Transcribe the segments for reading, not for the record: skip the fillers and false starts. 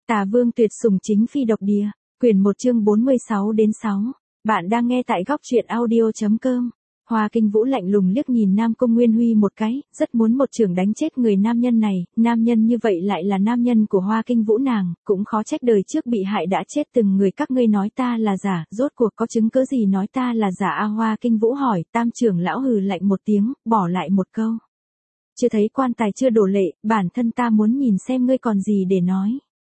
Tà Vương tuyệt sủng chính phi độc địa, quyển 1 chương 46-6. Bạn đang nghe tại góc truyện audio.com. Hoa Kinh Vũ lạnh lùng liếc nhìn Nam Cung Nguyên Huy một cái, rất muốn một chưởng đánh chết người nam nhân này, nam nhân như vậy lại là nam nhân của Hoa Kinh Vũ nàng, cũng khó trách đời trước bị hại đã chết từng người các ngươi nói ta là giả, rốt cuộc có chứng cứ gì nói ta là giả a? Hoa Kinh Vũ hỏi. Tam trưởng lão hừ lạnh một tiếng, bỏ lại một câu. Chưa thấy quan tài chưa đổ lệ, bản thân ta muốn nhìn xem ngươi còn gì để nói.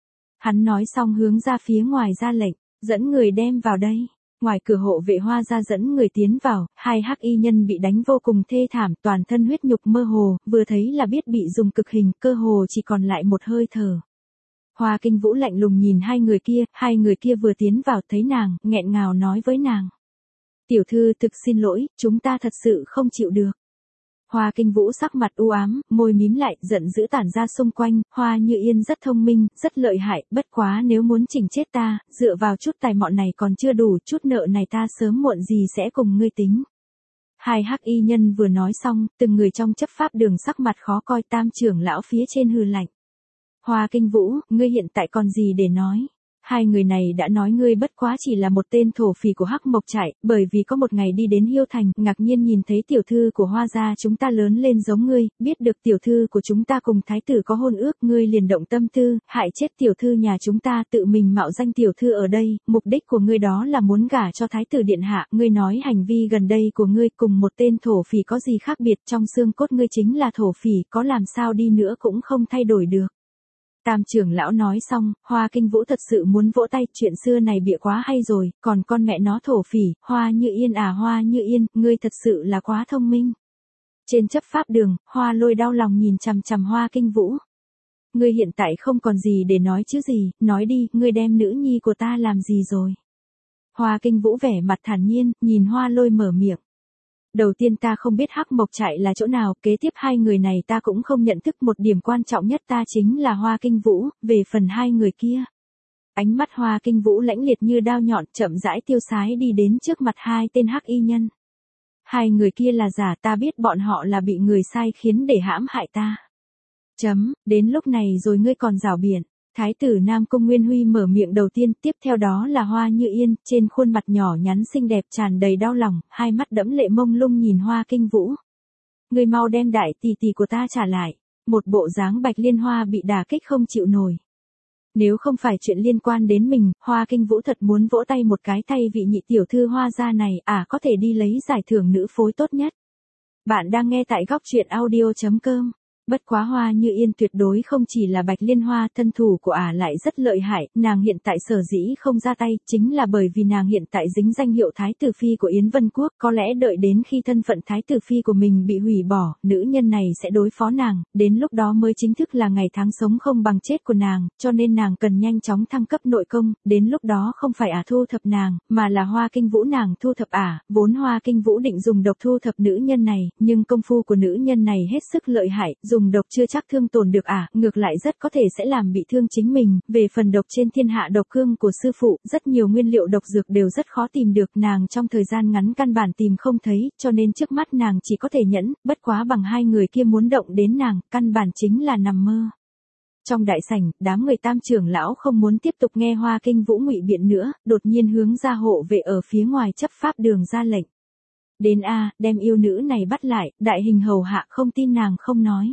Hắn nói xong hướng ra phía ngoài ra lệnh, dẫn người đem vào đây. Ngoài cửa hộ vệ Hoa gia dẫn người tiến vào, hai hắc y nhân bị đánh vô cùng thê thảm, toàn thân huyết nhục mơ hồ, vừa thấy là biết bị dùng cực hình, cơ hồ chỉ còn lại một hơi thở. Hoa Kinh Vũ lạnh lùng nhìn hai người kia vừa tiến vào thấy nàng, nghẹn ngào nói với nàng. Tiểu thư thực xin lỗi, chúng ta thật sự không chịu được. Hoa Kinh Vũ sắc mặt u ám, môi mím lại, giận dữ tản ra xung quanh, Hoa Như Yên rất thông minh, rất lợi hại, bất quá nếu muốn chỉnh chết ta, dựa vào chút tài mọn này còn chưa đủ, chút nợ này ta sớm muộn gì sẽ cùng ngươi tính. Hai hắc y nhân vừa nói xong, từng người trong chấp pháp đường sắc mặt khó coi. Tam trưởng lão phía trên hừ lạnh. Hoa Kinh Vũ, ngươi hiện tại còn gì để nói? Hai người này đã nói ngươi bất quá chỉ là một tên thổ phỉ của Hắc Mộc Trại, bởi vì có một ngày đi đến Hiêu Thành, ngạc nhiên nhìn thấy tiểu thư của Hoa gia chúng ta lớn lên giống ngươi, biết được tiểu thư của chúng ta cùng thái tử có hôn ước, ngươi liền động tâm tư, hại chết tiểu thư nhà chúng ta, tự mình mạo danh tiểu thư ở đây, mục đích của ngươi đó là muốn gả cho thái tử điện hạ, ngươi nói hành vi gần đây của ngươi cùng một tên thổ phỉ có gì khác biệt, trong xương cốt ngươi chính là thổ phỉ, có làm sao đi nữa cũng không thay đổi được. Tam trưởng lão nói xong, Hoa Kinh Vũ thật sự muốn vỗ tay, chuyện xưa này bịa quá hay rồi, còn con mẹ nó thổ phỉ, Hoa Như Yên à, Hoa Như Yên, ngươi thật sự là quá thông minh. Trên chấp pháp đường, Hoa Lôi đau lòng nhìn chằm chằm Hoa Kinh Vũ. Ngươi hiện tại không còn gì để nói chứ gì, nói đi, ngươi đem nữ nhi của ta làm gì rồi? Hoa Kinh Vũ vẻ mặt thản nhiên, nhìn Hoa Lôi mở miệng. Đầu tiên ta không biết Hắc Mộc Trại là chỗ nào, kế tiếp hai người này ta cũng không nhận thức, một điểm quan trọng nhất ta chính là Hoa Kinh Vũ, về phần hai người kia. Ánh mắt Hoa Kinh Vũ lãnh liệt như đao nhọn, chậm rãi tiêu sái đi đến trước mặt hai tên hắc y nhân. Hai người kia là giả, ta biết bọn họ là bị người sai khiến để hãm hại ta. Đến lúc này rồi ngươi còn rảo biện. Thái tử Nam Cung Nguyên Huy mở miệng đầu tiên, tiếp theo đó là Hoa Như Yên, trên khuôn mặt nhỏ nhắn xinh đẹp tràn đầy đau lòng, hai mắt đẫm lệ mông lung nhìn Hoa Kinh Vũ. Ngươi mau đem đại tỷ tỷ của ta trả lại, một bộ dáng Bạch Liên Hoa bị đả kích không chịu nổi. Nếu không phải chuyện liên quan đến mình, Hoa Kinh Vũ thật muốn vỗ tay một cái thay vị nhị tiểu thư Hoa gia này, có thể đi lấy giải thưởng nữ phối tốt nhất. Bạn đang nghe tại góc truyện audio.com. Bất quá Hoa Như Yên tuyệt đối không chỉ là Bạch Liên Hoa, thân thủ của lại rất lợi hại, nàng hiện tại sở dĩ không ra tay, chính là bởi vì nàng hiện tại dính danh hiệu Thái tử Phi của Yến Vân Quốc, có lẽ đợi đến khi thân phận Thái tử Phi của mình bị hủy bỏ, nữ nhân này sẽ đối phó nàng, đến lúc đó mới chính thức là ngày tháng sống không bằng chết của nàng, cho nên nàng cần nhanh chóng thăng cấp nội công, đến lúc đó không phải thu thập nàng, mà là Hoa Kinh Vũ nàng thu thập vốn Hoa Kinh Vũ định dùng độc thu thập nữ nhân này, nhưng công phu của nữ nhân này hết sức lợi hại, dùng độc chưa chắc thương tổn được ngược lại rất có thể sẽ làm bị thương chính mình, về phần độc trên thiên hạ độc cương của sư phụ, rất nhiều nguyên liệu độc dược đều rất khó tìm được, nàng trong thời gian ngắn căn bản tìm không thấy, cho nên trước mắt nàng chỉ có thể nhẫn, bất quá bằng hai người kia muốn động đến nàng, căn bản chính là nằm mơ. Trong đại sảnh, đám người Tam trưởng lão không muốn tiếp tục nghe Hoa Kinh Vũ ngụy biện nữa, đột nhiên hướng ra hộ vệ ở phía ngoài chấp pháp đường ra lệnh. Đến đem yêu nữ này bắt lại, đại hình hầu hạ không tin nàng không nói.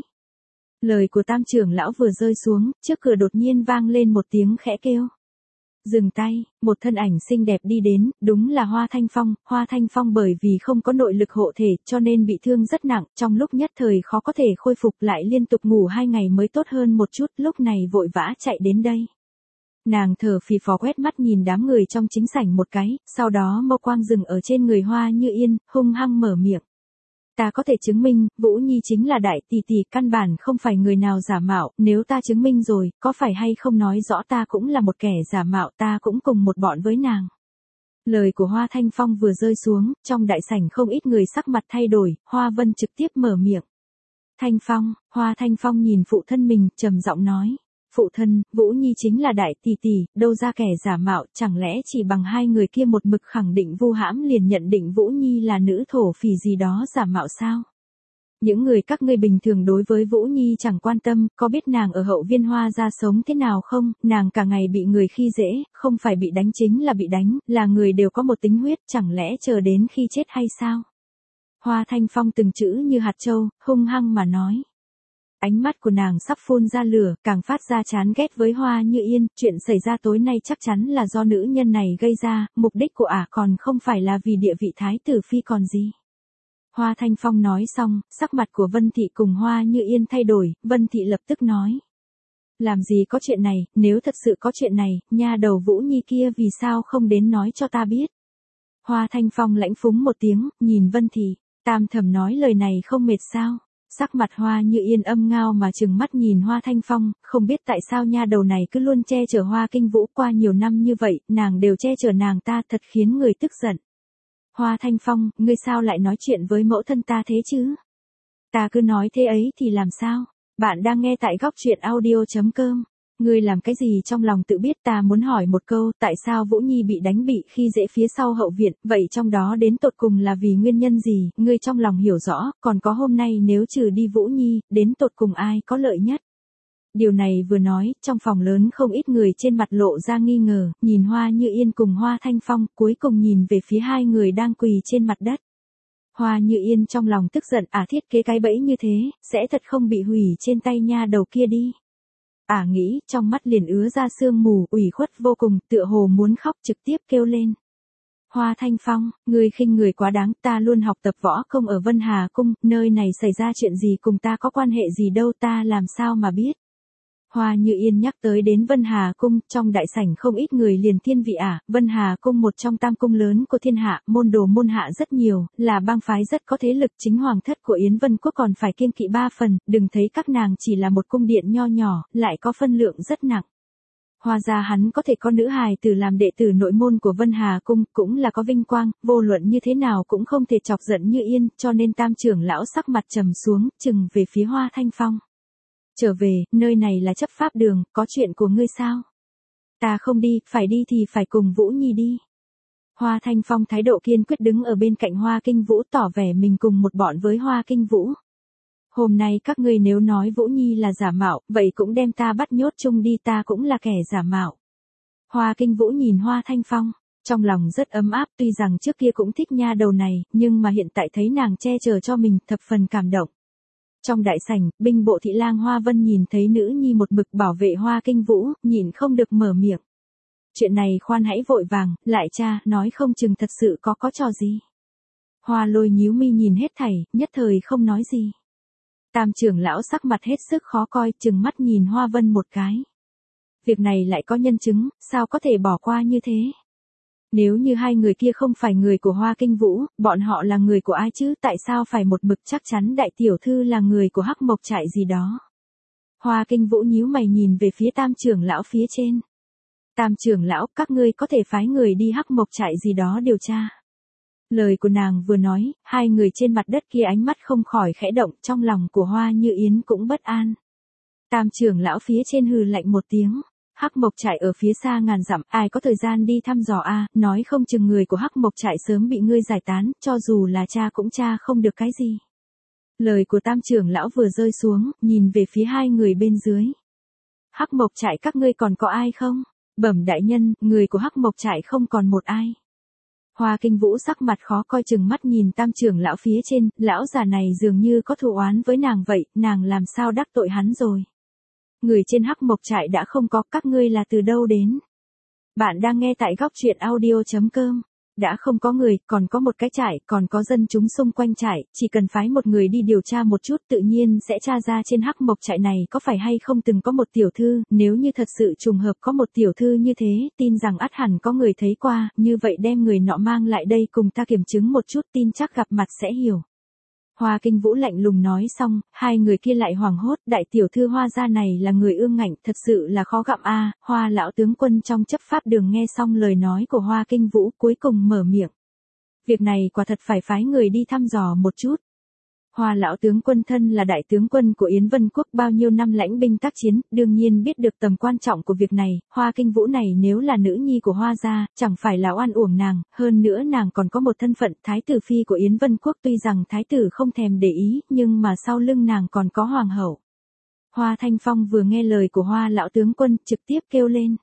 Lời của Tam trưởng lão vừa rơi xuống, trước cửa đột nhiên vang lên một tiếng khẽ kêu. Dừng tay, một thân ảnh xinh đẹp đi đến, đúng là Hoa Thanh Phong. Hoa Thanh Phong bởi vì không có nội lực hộ thể, cho nên bị thương rất nặng, trong lúc nhất thời khó có thể khôi phục, lại liên tục ngủ 2 ngày mới tốt hơn một chút, lúc này vội vã chạy đến đây. Nàng thở phì phò quét mắt nhìn đám người trong chính sảnh một cái, sau đó mâu quang dừng ở trên người Hoa Như Yên, hung hăng mở miệng. Ta có thể chứng minh, Vũ Nhi chính là đại tỷ tỷ, căn bản không phải người nào giả mạo, nếu ta chứng minh rồi, có phải hay không nói rõ ta cũng là một kẻ giả mạo, ta cũng cùng một bọn với nàng. Lời của Hoa Thanh Phong vừa rơi xuống, trong đại sảnh không ít người sắc mặt thay đổi, Hoa Vân trực tiếp mở miệng. Thanh Phong, Hoa Thanh Phong nhìn phụ thân mình, trầm giọng nói. Phụ thân, Vũ Nhi chính là đại tỷ tỷ, đâu ra kẻ giả mạo, chẳng lẽ chỉ bằng hai người kia một mực khẳng định vu hãm liền nhận định Vũ Nhi là nữ thổ phỉ gì đó giả mạo sao? Những người các ngươi bình thường đối với Vũ Nhi chẳng quan tâm, có biết nàng ở Hậu Viên Hoa Gia sống thế nào không, nàng cả ngày bị người khi dễ, không phải bị đánh chính là bị đánh, là người đều có một tính huyết, chẳng lẽ chờ đến khi chết hay sao? Hoa Thanh Phong từng chữ như hạt châu, hung hăng mà nói. Ánh mắt của nàng sắp phun ra lửa, càng phát ra chán ghét với Hoa Như Yên, chuyện xảy ra tối nay chắc chắn là do nữ nhân này gây ra, mục đích của ả còn không phải là vì địa vị thái tử phi còn gì. Hoa Thanh Phong nói xong, sắc mặt của Vân Thị cùng Hoa Như Yên thay đổi, Vân Thị lập tức nói. Làm gì có chuyện này, nếu thật sự có chuyện này, nha đầu Vũ Nhi kia vì sao không đến nói cho ta biết. Hoa Thanh Phong lãnh phúng một tiếng, nhìn Vân Thị, tam thầm nói lời này không mệt sao. Sắc mặt Hoa Như Yên âm ngao mà trừng mắt nhìn Hoa Thanh Phong, không biết tại sao nha đầu này cứ luôn che chở Hoa Kinh Vũ qua nhiều năm như vậy, nàng đều che chở nàng ta thật khiến người tức giận. Hoa Thanh Phong, ngươi sao lại nói chuyện với mẫu thân ta thế chứ? Ta cứ nói thế ấy thì làm sao? Bạn đang nghe tại góc truyện audio.com. Ngươi làm cái gì trong lòng tự biết, ta muốn hỏi một câu, tại sao Vũ Nhi bị đánh bị khi dễ phía sau hậu viện, vậy trong đó đến tột cùng là vì nguyên nhân gì, ngươi trong lòng hiểu rõ, còn có hôm nay nếu trừ đi Vũ Nhi, đến tột cùng ai có lợi nhất? Điều này vừa nói, trong phòng lớn không ít người trên mặt lộ ra nghi ngờ, nhìn Hoa Như Yên cùng Hoa Thanh Phong, cuối cùng nhìn về phía hai người đang quỳ trên mặt đất. Hoa Như Yên trong lòng tức giận, thiết kế cái bẫy như thế, sẽ thật không bị hủy trên tay nha đầu kia đi. Nghĩ, trong mắt liền ứa ra sương mù, ủy khuất vô cùng, tựa hồ muốn khóc, trực tiếp kêu lên. Hoa Thanh Phong, ngươi khinh người quá đáng, ta luôn học tập võ công ở Vân Hà Cung, nơi này xảy ra chuyện gì cùng ta có quan hệ gì đâu, ta làm sao mà biết. Hoa Như Yên nhắc tới đến Vân Hà Cung, trong đại sảnh không ít người liền thiên vị Vân Hà Cung một trong tam cung lớn của thiên hạ, môn đồ môn hạ rất nhiều, là bang phái rất có thế lực, chính hoàng thất của Yến Vân Quốc còn phải kiêng kỵ 3 phần, đừng thấy các nàng chỉ là một cung điện nho nhỏ, lại có phân lượng rất nặng. Hóa ra hắn có thể có nữ hài tử làm đệ tử nội môn của Vân Hà Cung, cũng là có vinh quang, vô luận như thế nào cũng không thể chọc giận Như Yên, cho nên tam trưởng lão sắc mặt trầm xuống, chừng về phía Hoa Thanh Phong. Trở về, nơi này là chấp pháp đường, có chuyện của ngươi sao? Ta không đi, phải đi thì phải cùng Vũ Nhi đi. Hoa Thanh Phong thái độ kiên quyết đứng ở bên cạnh Hoa Kinh Vũ, tỏ vẻ mình cùng một bọn với Hoa Kinh Vũ. Hôm nay các ngươi nếu nói Vũ Nhi là giả mạo, vậy cũng đem ta bắt nhốt chung đi, ta cũng là kẻ giả mạo. Hoa Kinh Vũ nhìn Hoa Thanh Phong, trong lòng rất ấm áp, tuy rằng trước kia cũng thích nha đầu này, nhưng mà hiện tại thấy nàng che chở cho mình, thập phần cảm động. Trong đại sảnh, binh bộ thị lang Hoa Vân nhìn thấy nữ nhi một mực bảo vệ Hoa Kinh Vũ, nhìn không được mở miệng. Chuyện này khoan hãy vội vàng, lại cha, nói không chừng thật sự có trò gì. Hoa Lôi nhíu mi nhìn hết thảy, nhất thời không nói gì. Tam trưởng lão sắc mặt hết sức khó coi, trừng mắt nhìn Hoa Vân một cái. Việc này lại có nhân chứng, sao có thể bỏ qua như thế? Nếu như hai người kia không phải người của Hoa Kinh Vũ, bọn họ là người của ai chứ, tại sao phải một mực chắc chắn đại tiểu thư là người của Hắc Mộc Trại gì đó? Hoa Kinh Vũ nhíu mày nhìn về phía tam trưởng lão phía trên. Tam trưởng lão, các ngươi có thể phái người đi Hắc Mộc Trại gì đó điều tra. Lời của nàng vừa nói, hai người trên mặt đất kia ánh mắt không khỏi khẽ động, trong lòng của Hoa Như Yến cũng bất an. Tam trưởng lão phía trên hừ lạnh một tiếng. Hắc Mộc Trại ở phía xa ngàn dặm, ai có thời gian đi thăm dò nói không chừng người của Hắc Mộc Trại sớm bị ngươi giải tán, cho dù là cha cũng cha không được cái gì. Lời của tam trưởng lão vừa rơi xuống, nhìn về phía hai người bên dưới. Hắc Mộc Trại các ngươi còn có ai không? Bẩm đại nhân, người của Hắc Mộc Trại không còn một ai. Hoa Kinh Vũ sắc mặt khó coi, chừng mắt nhìn tam trưởng lão phía trên, lão già này dường như có thù oán với nàng vậy, nàng làm sao đắc tội hắn rồi. Người trên Hắc Mộc Trại đã không có, các ngươi là từ đâu đến? Bạn đang nghe tại góc truyện audio.com. Đã không có người, còn có một cái trại, còn có dân chúng xung quanh trại, chỉ cần phái một người đi điều tra một chút tự nhiên sẽ tra ra trên Hắc Mộc Trại này có phải hay không từng có một tiểu thư, nếu như thật sự trùng hợp có một tiểu thư như thế, tin rằng ắt hẳn có người thấy qua, như vậy đem người nọ mang lại đây cùng ta kiểm chứng một chút, tin chắc gặp mặt sẽ hiểu. Hoa Kinh Vũ lạnh lùng nói xong, hai người kia lại hoảng hốt, đại tiểu thư Hoa gia này là người ương ngạnh, thật sự là khó gặm Hoa lão tướng quân trong chấp pháp đường nghe xong lời nói của Hoa Kinh Vũ, cuối cùng mở miệng. Việc này quả thật phải phái người đi thăm dò một chút. Hoa lão tướng quân thân là đại tướng quân của Yến Vân Quốc bao nhiêu năm lãnh binh tác chiến, đương nhiên biết được tầm quan trọng của việc này, Hoa Kinh Vũ này nếu là nữ nhi của Hoa gia, chẳng phải là oan uổng nàng, hơn nữa nàng còn có một thân phận thái tử phi của Yến Vân Quốc, tuy rằng thái tử không thèm để ý, nhưng mà sau lưng nàng còn có hoàng hậu. Hoa Thanh Phong vừa nghe lời của Hoa lão tướng quân, trực tiếp kêu lên.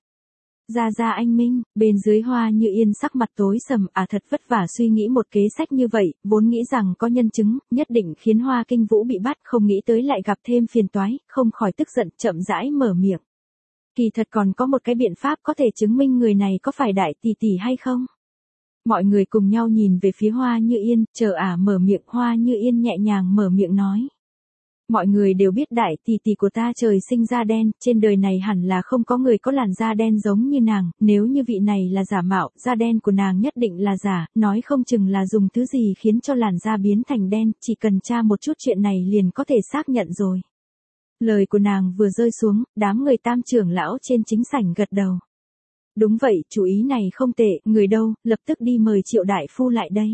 Ra anh Minh, bên dưới Hoa Như Yên sắc mặt tối sầm, thật vất vả suy nghĩ một kế sách như vậy, vốn nghĩ rằng có nhân chứng, nhất định khiến Hoa Kinh Vũ bị bắt, không nghĩ tới lại gặp thêm phiền toái, không khỏi tức giận, chậm rãi mở miệng. Kỳ thật còn có một cái biện pháp có thể chứng minh người này có phải đại tỷ tỷ hay không? Mọi người cùng nhau nhìn về phía Hoa Như Yên, chờ mở miệng. Hoa Như Yên nhẹ nhàng mở miệng nói. Mọi người đều biết đại tỷ tỷ của ta trời sinh da đen, trên đời này hẳn là không có người có làn da đen giống như nàng, nếu như vị này là giả mạo, da đen của nàng nhất định là giả, nói không chừng là dùng thứ gì khiến cho làn da biến thành đen, chỉ cần tra một chút chuyện này liền có thể xác nhận rồi. Lời của nàng vừa rơi xuống, đám người Tam trưởng lão trên chính sảnh gật đầu. Đúng vậy, chủ ý này không tệ, người đâu, lập tức đi mời Triệu đại phu lại đây.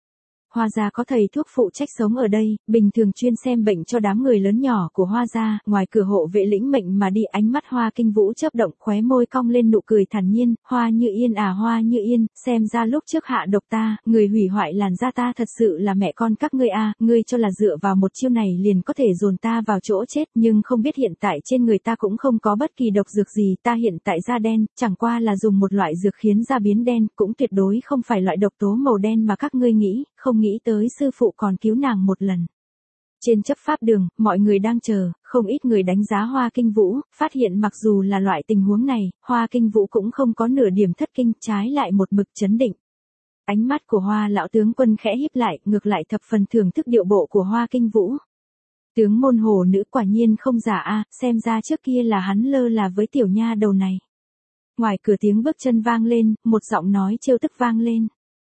Hoa gia có thầy thuốc phụ trách sống ở đây, bình thường chuyên xem bệnh cho đám người lớn nhỏ của Hoa gia, ngoài cửa hộ vệ lĩnh mệnh mà đi. Ánh mắt Hoa Kinh Vũ chớp động, khóe môi cong lên nụ cười thản nhiên. Hoa Như Yên Hoa Như Yên, xem ra lúc trước hạ độc ta, người hủy hoại làn da ta thật sự là mẹ con các ngươi ngươi cho là dựa vào một chiêu này liền có thể dồn ta vào chỗ chết, nhưng không biết hiện tại trên người ta cũng không có bất kỳ độc dược gì, ta hiện tại da đen, chẳng qua là dùng một loại dược khiến da biến đen, cũng tuyệt đối không phải loại độc tố màu đen mà các ngươi nghĩ, không nghĩ tới sư phụ còn cứu nàng một lần. Trên chấp pháp đường, mọi người đang chờ, không ít người đánh giá Hoa Kinh Vũ, phát hiện mặc dù là loại tình huống này, Hoa Kinh Vũ cũng không có nửa điểm thất kinh, trái lại một mực chấn định. Ánh mắt của Hoa lão tướng quân khẽ híp lại, ngược lại thập phần thưởng thức điệu bộ của Hoa Kinh Vũ. Tướng môn hồ nữ quả nhiên không giả xem ra trước kia là hắn lơ là với tiểu nha đầu này. Ngoài cửa tiếng bước chân vang lên, một giọng nói trêu tức vang lên.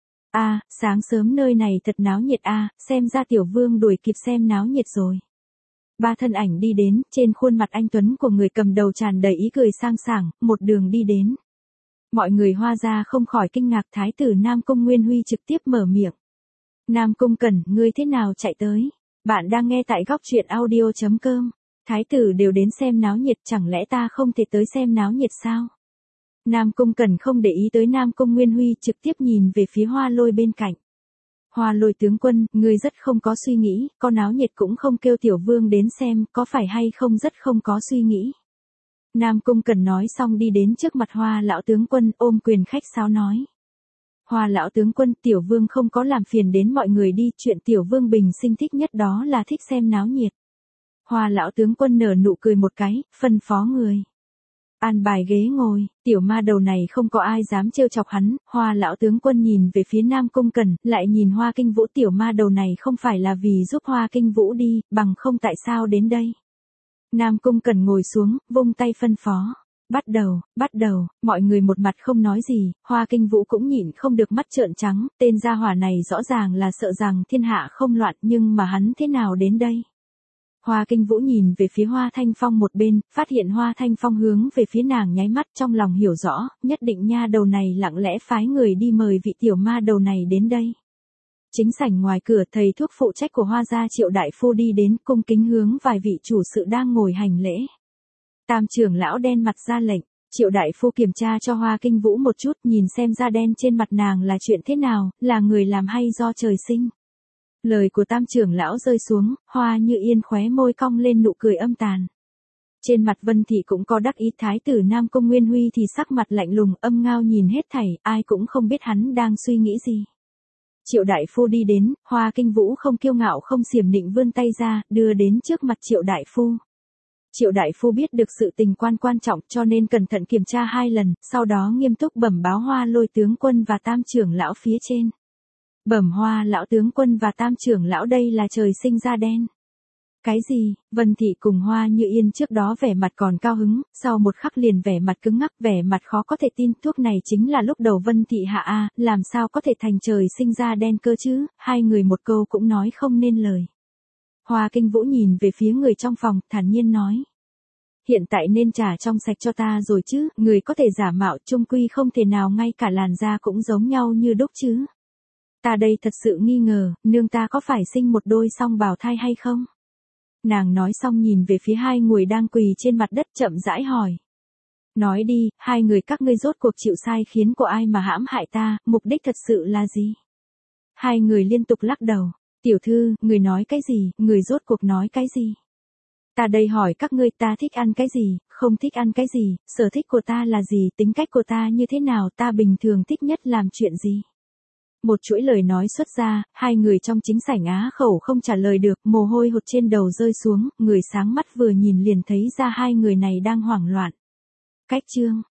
Sáng sớm nơi này thật náo nhiệt xem ra tiểu vương đuổi kịp xem náo nhiệt rồi. Ba thân ảnh đi đến, trên khuôn mặt anh tuấn của người cầm đầu tràn đầy ý cười sang sảng, một đường đi đến. Mọi người Hoa gia không khỏi kinh ngạc, thái tử Nam Cung Nguyên Huy trực tiếp mở miệng. Nam Cung Cẩn, ngươi thế nào chạy tới? Bạn đang nghe tại góc truyện audio.com. Thái tử đều đến xem náo nhiệt, chẳng lẽ ta không thể tới xem náo nhiệt sao? Nam Cung Cẩn không để ý tới Nam Cung Nguyên Huy, trực tiếp nhìn về phía Hoa Lôi bên cạnh. Hoa Lôi tướng quân, ngươi rất không có suy nghĩ, có náo nhiệt cũng không kêu tiểu vương đến xem, có phải hay không rất không có suy nghĩ. Nam Cung Cẩn nói xong đi đến trước mặt Hoa lão tướng quân, ôm quyền khách sáo nói. Hoa lão tướng quân, tiểu vương không có làm phiền đến mọi người đi, chuyện tiểu vương bình sinh thích nhất đó là thích xem náo nhiệt. Hoa lão tướng quân nở nụ cười một cái, phân phó người. An bài ghế ngồi, tiểu ma đầu này không có ai dám trêu chọc hắn. Hoa lão tướng quân nhìn về phía Nam Cung Cẩn, lại nhìn Hoa Kinh Vũ, tiểu ma đầu này không phải là vì giúp Hoa Kinh Vũ đi, bằng không tại sao đến đây. Nam Cung Cẩn ngồi xuống, vung tay phân phó. Bắt đầu, mọi người một mặt không nói gì, Hoa Kinh Vũ cũng nhịn không được mắt trợn trắng, tên gia hỏa này rõ ràng là sợ rằng thiên hạ không loạn, nhưng mà hắn thế nào đến đây. Hoa Kinh Vũ nhìn về phía Hoa Thanh Phong một bên, phát hiện Hoa Thanh Phong hướng về phía nàng nháy mắt, trong lòng hiểu rõ, nhất định nha đầu này lặng lẽ phái người đi mời vị tiểu ma đầu này đến đây. Chính sảnh ngoài cửa, thầy thuốc phụ trách của Hoa gia Triệu đại phu đi đến, cung kính hướng vài vị chủ sự đang ngồi hành lễ. Tam trưởng lão đen mặt ra lệnh, Triệu đại phu kiểm tra cho Hoa Kinh Vũ một chút, nhìn xem da đen trên mặt nàng là chuyện thế nào, là người làm hay do trời sinh. Lời của Tam trưởng lão rơi xuống, Hoa Như Yên khóe môi cong lên nụ cười âm tàn. Trên mặt Vân Thị cũng có đắc ý, thái tử Nam Cung Nguyên Huy thì sắc mặt lạnh lùng, âm ngao nhìn hết thảy, ai cũng không biết hắn đang suy nghĩ gì. Triệu đại phu đi đến, Hoa Kinh Vũ không kiêu ngạo không xiểm nịnh vươn tay ra, đưa đến trước mặt Triệu đại phu. Triệu đại phu biết được sự tình quan trọng cho nên cẩn thận kiểm tra 2 lần, sau đó nghiêm túc bẩm báo Hoa Lôi tướng quân và Tam trưởng lão phía trên. Bẩm Hoa lão tướng quân và Tam trưởng lão, đây là trời sinh da đen. Cái gì? Vân Thị cùng Hoa Như Yên trước đó vẻ mặt còn cao hứng, sau một khắc liền vẻ mặt cứng ngắc, vẻ mặt khó có thể tin, thuốc này chính là lúc đầu Vân Thị hạ làm sao có thể thành trời sinh da đen cơ chứ, hai người một câu cũng nói không nên lời. Hoa Kinh Vũ nhìn về phía người trong phòng, thản nhiên nói. Hiện tại nên trả trong sạch cho ta rồi chứ, người có thể giả mạo, chung quy không thể nào ngay cả làn da cũng giống nhau như đúc chứ. Ta đây thật sự nghi ngờ, nương ta có phải sinh một đôi song bào thai hay không? Nàng nói xong nhìn về phía hai người đang quỳ trên mặt đất chậm rãi hỏi. Nói đi, hai người các ngươi rốt cuộc chịu sai khiến của ai mà hãm hại ta, mục đích thật sự là gì? Hai người liên tục lắc đầu. Tiểu thư, người nói cái gì, người rốt cuộc nói cái gì? Ta đây hỏi các ngươi ta thích ăn cái gì, không thích ăn cái gì, sở thích của ta là gì, tính cách của ta như thế nào, ta bình thường thích nhất làm chuyện gì? Một chuỗi lời nói xuất ra, hai người trong chính sảnh á khẩu không trả lời được, mồ hôi hột trên đầu rơi xuống, người sáng mắt vừa nhìn liền thấy ra hai người này đang hoảng loạn. Cách chương